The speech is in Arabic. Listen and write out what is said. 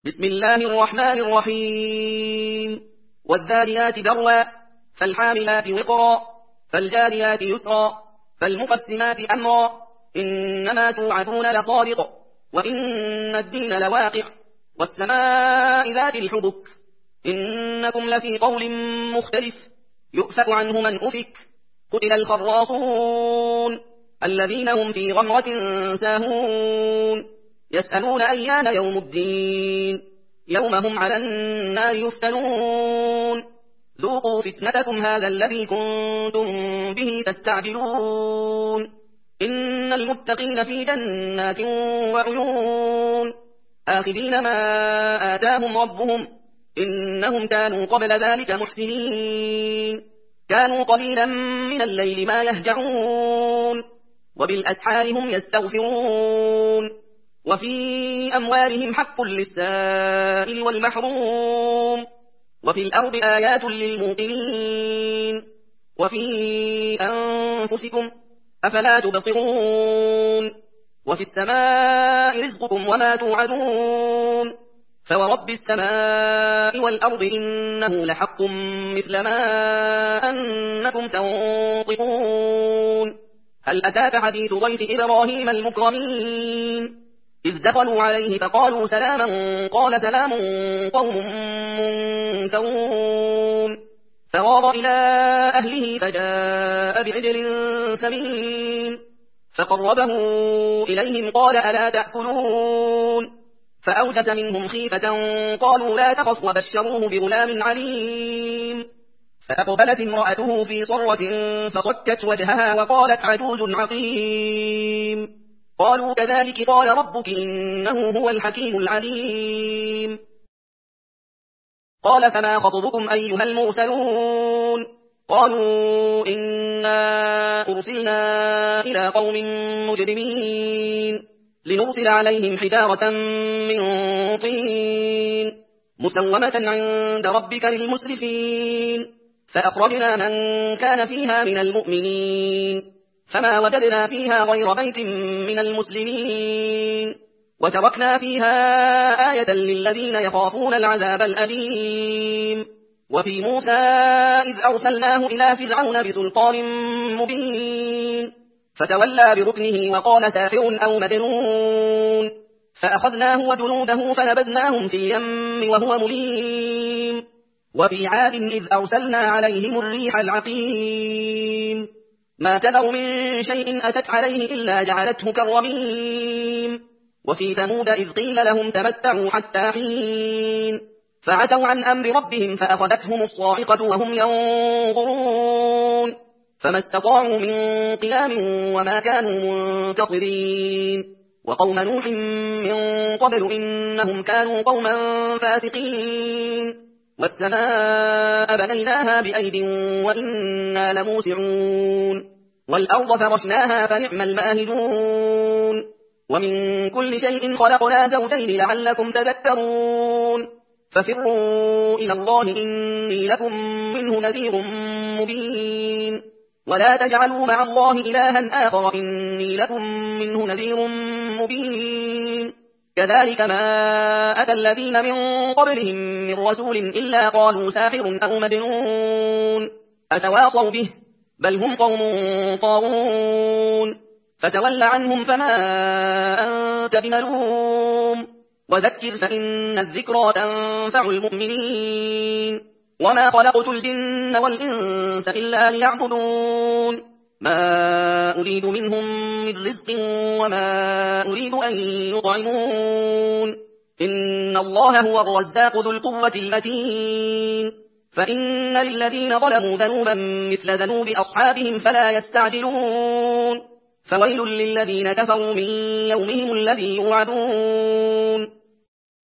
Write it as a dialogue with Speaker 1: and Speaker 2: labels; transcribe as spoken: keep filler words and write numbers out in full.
Speaker 1: بسم الله الرحمن الرحيم والذاريات ذروا فالحاملات وقرا فالجاريات يسرا فالمقسمات أمرا إنما توعدون لصادق وإن الدين لواقع والسماء ذات الحبك إنكم لفي قول مختلف يؤفك عنه من أفك قتل الخراصون الذين هم في غمرة ساهون يسألون أيان يوم الدين يوم هم على النار يفتنون ذوقوا فتنتكم هذا الذي كنتم به تستعجلون إن المتقين في جنات وعيون آخذين ما آتاهم ربهم إنهم كانوا قبل ذلك محسنين كانوا قليلا من الليل ما يهجعون وبالأسحار هم يستغفرون وفي أموالهم حق للسائل والمحروم وفي الأرض آيات للموقنين وفي أنفسكم أفلا تبصرون وفي السماء رزقكم وما توعدون فورب السماء والأرض إنه لحق مثل ما أنكم تنطقون هل أتاك حديث ضيف إبراهيم المكرمين إذ دخلوا عليه فقالوا سلاما قال سلام قوم منكرون فراغ إلى أهله فجاء بعجل سمين فقربه إليهم قال ألا تأكلون فأوجس منهم خيفة قالوا لا تخف وبشروه بغلام عليم فأقبلت امرأته في صرة فصكت وجهها وقالت عجوز عقيم قالوا كذلك قال ربك إنه هو الحكيم العليم قال فما خطبكم أيها المرسلون قالوا إنا أرسلنا إلى قوم مجرمين لنرسل عليهم حجارة من طين مسومة عند ربك للمسرفين فأخرجنا من كان فيها من المؤمنين فما وجدنا فيها غير بيت من المسلمين وتركنا فيها آية للذين يخافون العذاب الأليم وفي موسى إذ أرسلناه إلى فرعون بسلطان مبين فتولى بركنه وقال ساحر أو مجنون فأخذناه وجنوده فنبذناهم في اليم وهو مليم وفي عاد إذ أرسلنا عليهم الريح العقيم ما تذر من شيء أتت عليه إلا جعلته كالرميم وفي ثمود إذ قيل لهم تمتعوا حتى حين فعتوا عن أمر ربهم فأخذتهم الصاعقة وهم ينظرون فما استطاعوا من قيام وما كانوا منتصرين وقوم نوح من قبل إنهم كانوا قوما فاسقين والسماء بنيناها بأيد وإنا لموسعون والأرض فرشناها فنعم الماهدون ومن كل شيء خلقنا زوجين لعلكم تذكرون ففروا إلى الله إني لكم منه نذير مبين ولا تجعلوا مع الله إلها آخر إني لكم منه نذير مبين كذلك ما أتى الذين من قبلهم من رسول إلا قالوا ساحر أو مجنون أتواصوا به بل هم قوم طاغون فتول عنهم فما أنت بملوم وذكر فإن الذكرى تنفع المؤمنين وما خلقت الجن والإنس إلا ليعبدون ما أريد منهم من رزق وما أريد أن يطعمون إن الله هو الرزاق ذو القوة المتين فإن للذين ظلموا ذنوبا مثل ذنوب أصحابهم فلا يستعجلون فويل للذين كفروا من يومهم الذي يوعدون